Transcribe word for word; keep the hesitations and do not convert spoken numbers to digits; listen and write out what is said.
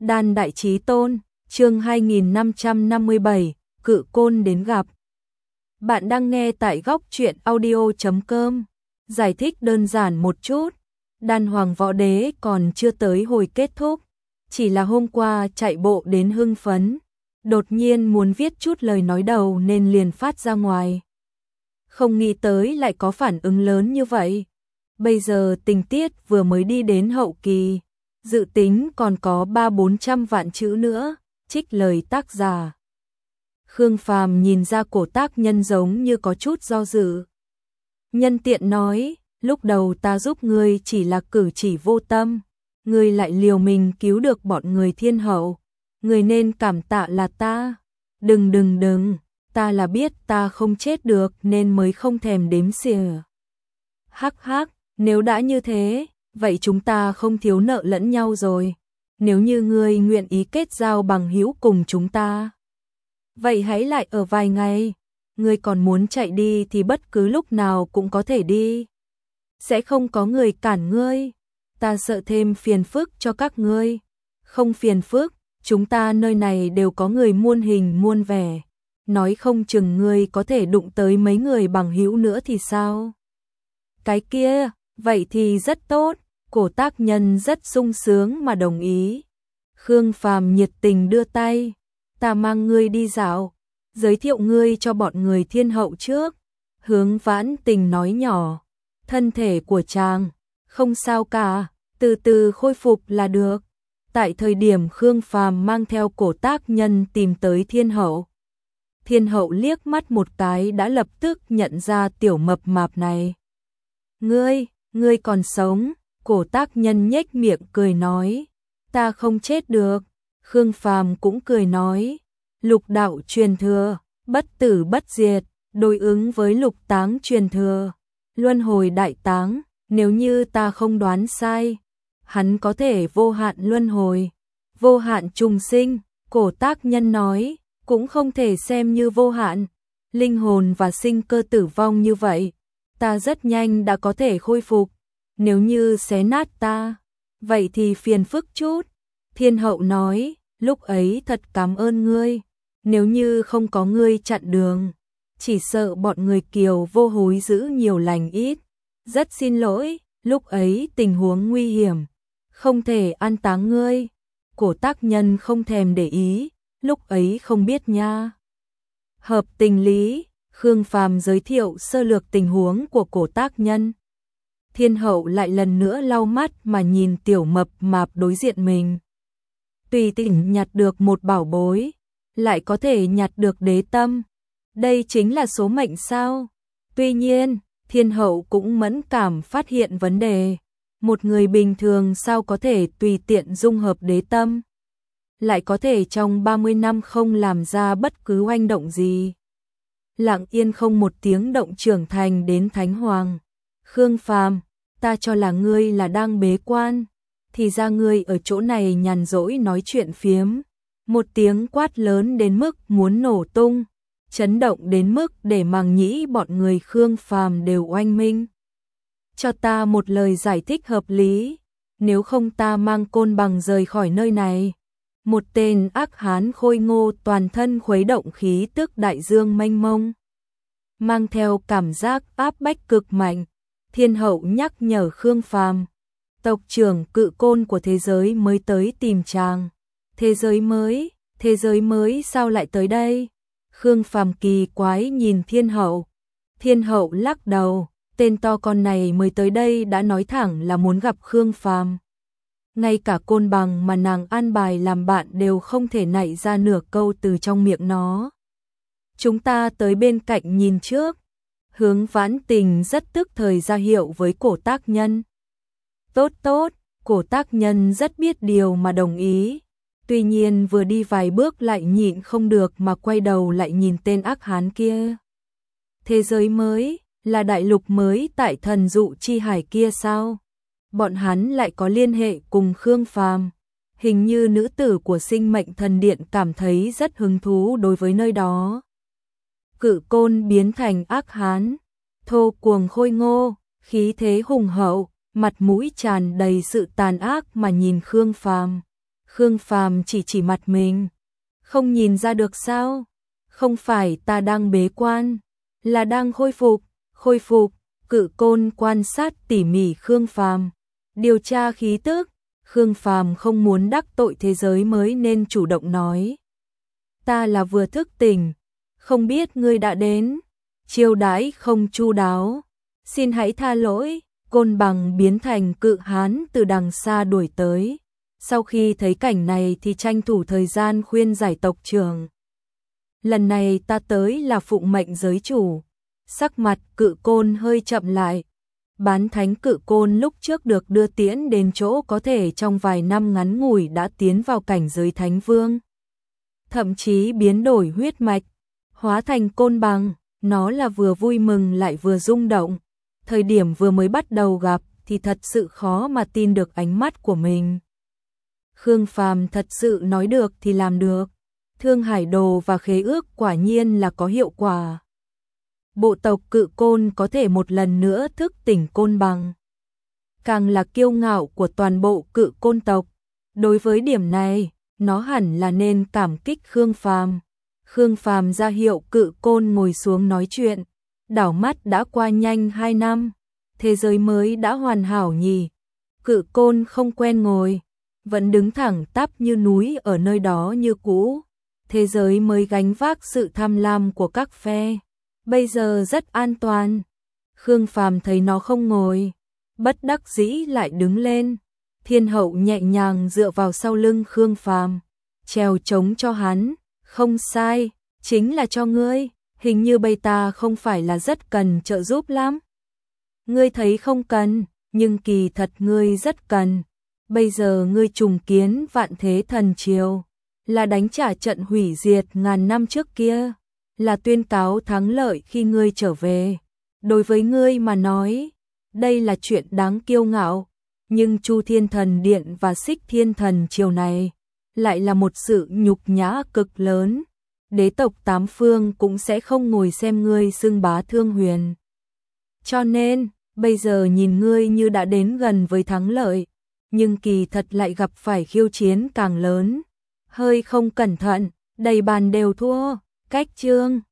Đan Đại Chí Tôn, chương hai nghìn năm trăm năm mươi bảy, Cự Côn đến gặp. Bạn đang nghe tại góc truyện audio chấm com. Giải thích đơn giản một chút, Đan Hoàng Võ Đế còn chưa tới hồi kết thúc, chỉ là hôm qua chạy bộ đến hưng phấn, đột nhiên muốn viết chút lời nói đầu nên liền phát ra ngoài. Không nghĩ tới lại có phản ứng lớn như vậy. Bây giờ tình tiết vừa mới đi đến hậu kỳ, dự tính còn có ba bốn trăm vạn chữ nữa, trích lời tác giả. Khương Phàm nhìn ra Cổ Tác Nhân giống như có chút do dự. Nhân tiện nói, lúc đầu ta giúp ngươi chỉ là cử chỉ vô tâm, ngươi lại liều mình cứu được bọn người Thiên Hậu, ngươi nên cảm tạ là ta. Đừng đừng đừng, ta là biết ta không chết được nên mới không thèm đếm xỉa. Hắc hắc, nếu đã như thế, vậy chúng ta không thiếu nợ lẫn nhau rồi. Nếu như ngươi nguyện ý kết giao bằng hữu cùng chúng ta, vậy hãy lại ở vài ngày. Ngươi còn muốn chạy đi thì bất cứ lúc nào cũng có thể đi. Sẽ không có người cản ngươi. Ta sợ thêm phiền phức cho các ngươi. Không phiền phức, chúng ta nơi này đều có người muôn hình muôn vẻ. Nói không chừng ngươi có thể đụng tới mấy người bằng hữu nữa thì sao? Cái kia, vậy thì rất tốt. Cổ Tác Nhân rất sung sướng mà đồng ý. Khương Phàm nhiệt tình đưa tay. Ta mang ngươi đi dạo, giới thiệu ngươi cho bọn người Thiên Hậu trước. Hướng Vãn Tình nói nhỏ, thân thể của chàng không sao cả, từ từ khôi phục là được. Tại thời điểm Khương Phàm mang theo Cổ Tác Nhân tìm tới Thiên Hậu, Thiên Hậu liếc mắt một cái đã lập tức nhận ra tiểu mập mạp này. Ngươi, ngươi còn sống? Cổ Tác Nhân nhếch miệng cười nói, ta không chết được. Khương Phàm cũng cười nói, lục đạo truyền thừa, bất tử bất diệt, đối ứng với lục táng truyền thừa, luân hồi đại táng, nếu như ta không đoán sai, hắn có thể vô hạn luân hồi, vô hạn trùng sinh. Cổ Tác Nhân nói, cũng không thể xem như vô hạn, linh hồn và sinh cơ tử vong như vậy, ta rất nhanh đã có thể khôi phục, nếu như xé nát ta, vậy thì phiền phức chút. Thiên Hậu nói, lúc ấy thật cảm ơn ngươi, nếu như không có ngươi chặn đường, chỉ sợ bọn người Kiều vô hối giữ nhiều lành ít. Rất xin lỗi, lúc ấy tình huống nguy hiểm, không thể an táng ngươi. Cổ Tác Nhân không thèm để ý, lúc ấy không biết nha. Hợp tình lý, Khương Phàm giới thiệu sơ lược tình huống của Cổ Tác Nhân. Thiên Hậu lại lần nữa lau mắt mà nhìn tiểu mập mạp đối diện mình. Tùy tiện nhặt được một bảo bối, lại có thể nhặt được đế tâm. Đây chính là số mệnh sao? Tuy nhiên, Thiên Hậu cũng mẫn cảm phát hiện vấn đề. Một người bình thường sao có thể tùy tiện dung hợp đế tâm? Lại có thể trong ba mươi năm không làm ra bất cứ oanh động gì. Lặng yên không một tiếng động trưởng thành đến Thánh Hoàng. Khương Phàm, ta cho là ngươi là đang bế quan, thì ra ngươi ở chỗ này nhàn rỗi nói chuyện phiếm. Một tiếng quát lớn đến mức muốn nổ tung, chấn động đến mức để màng nhĩ bọn người Khương Phàm đều oanh minh. Cho ta một lời giải thích hợp lý, nếu không ta mang côn bằng rời khỏi nơi này. Một tên ác hán khôi ngô toàn thân khuấy động khí tức đại dương mênh mông, mang theo cảm giác áp bách cực mạnh. Thiên Hậu nhắc nhở Khương Phàm, tộc trưởng Cự Côn của thế giới mới tới tìm chàng. Thế giới mới, thế giới mới sao lại tới đây? Khương Phàm kỳ quái nhìn Thiên Hậu. Thiên Hậu lắc đầu, tên to con này mới tới đây đã nói thẳng là muốn gặp Khương Phàm. Ngay cả côn bằng mà nàng an bài làm bạn đều không thể nảy ra nửa câu từ trong miệng nó. Chúng ta tới bên cạnh nhìn trước. Hướng Vãn Tình rất tức thời ra hiệu với Cổ Tác Nhân. Tốt tốt, Cổ Tác Nhân rất biết điều mà đồng ý. Tuy nhiên vừa đi vài bước lại nhịn không được mà quay đầu lại nhìn tên ác hán kia. Thế giới mới, là đại lục mới tại thần dụ chi hải kia sao? Bọn hắn lại có liên hệ cùng Khương Phàm. Hình như nữ tử của Sinh Mệnh Thần Điện cảm thấy rất hứng thú đối với nơi đó. Cự Côn biến thành ác hán, thô cuồng khôi ngô, khí thế hùng hậu, mặt mũi tràn đầy sự tàn ác mà nhìn Khương Phàm. Khương Phàm chỉ chỉ mặt mình. Không nhìn ra được sao? Không phải ta đang bế quan, là đang khôi phục, khôi phục. Cự Côn quan sát tỉ mỉ Khương Phàm, điều tra khí tức. Khương Phàm không muốn đắc tội thế giới mới nên chủ động nói. Ta là vừa thức tỉnh, không biết ngươi đã đến, chiêu đãi không chu đáo, xin hãy tha lỗi. Côn Bằng biến thành cự hán từ đằng xa đuổi tới. Sau khi thấy cảnh này thì tranh thủ thời gian khuyên giải tộc trưởng. Lần này ta tới là phụng mệnh giới chủ. Sắc mặt Cự Côn hơi chậm lại. Bán thánh Cự Côn lúc trước được đưa tiễn đến chỗ có thể trong vài năm ngắn ngủi đã tiến vào cảnh giới thánh vương. Thậm chí biến đổi huyết mạch, hóa thành Côn Bằng. Nó là vừa vui mừng lại vừa rung động. Thời điểm vừa mới bắt đầu gặp thì thật sự khó mà tin được ánh mắt của mình. Khương Phàm thật sự nói được thì làm được. Thương Hải Đồ và khế ước quả nhiên là có hiệu quả. Bộ tộc Cự Côn có thể một lần nữa thức tỉnh Côn Bằng. Càng là kiêu ngạo của toàn bộ Cự Côn tộc. Đối với điểm này, nó hẳn là nên cảm kích Khương Phàm. Khương Phàm ra hiệu Cự Côn ngồi xuống nói chuyện. Đảo mắt đã qua nhanh hai năm. Thế giới mới đã hoàn hảo nhỉ. Cự Côn không quen ngồi, vẫn đứng thẳng tắp như núi ở nơi đó như cũ. Thế giới mới gánh vác sự tham lam của các phe, bây giờ rất an toàn. Khương Phàm thấy nó không ngồi, bất đắc dĩ lại đứng lên. Thiên hậu nhẹ nhàng dựa vào sau lưng Khương Phàm, trèo trống cho hắn. Không sai, chính là cho ngươi. Hình như bây ta không phải là rất cần trợ giúp lắm. Ngươi thấy không cần, nhưng kỳ thật ngươi rất cần. Bây giờ ngươi trùng kiến vạn thế thần triều, là đánh trả trận hủy diệt ngàn năm trước kia, là tuyên cáo thắng lợi khi ngươi trở về. Đối với ngươi mà nói, đây là chuyện đáng kiêu ngạo, nhưng Chu Thiên Thần Điện và Xích Thiên Thần triều này lại là một sự nhục nhã cực lớn. Đế tộc tám phương cũng sẽ không ngồi xem ngươi xưng bá Thương Huyền. Cho nên, bây giờ nhìn ngươi như đã đến gần với thắng lợi, nhưng kỳ thật lại gặp phải khiêu chiến càng lớn. Hơi không cẩn thận, đầy bàn đều thua. Cách chương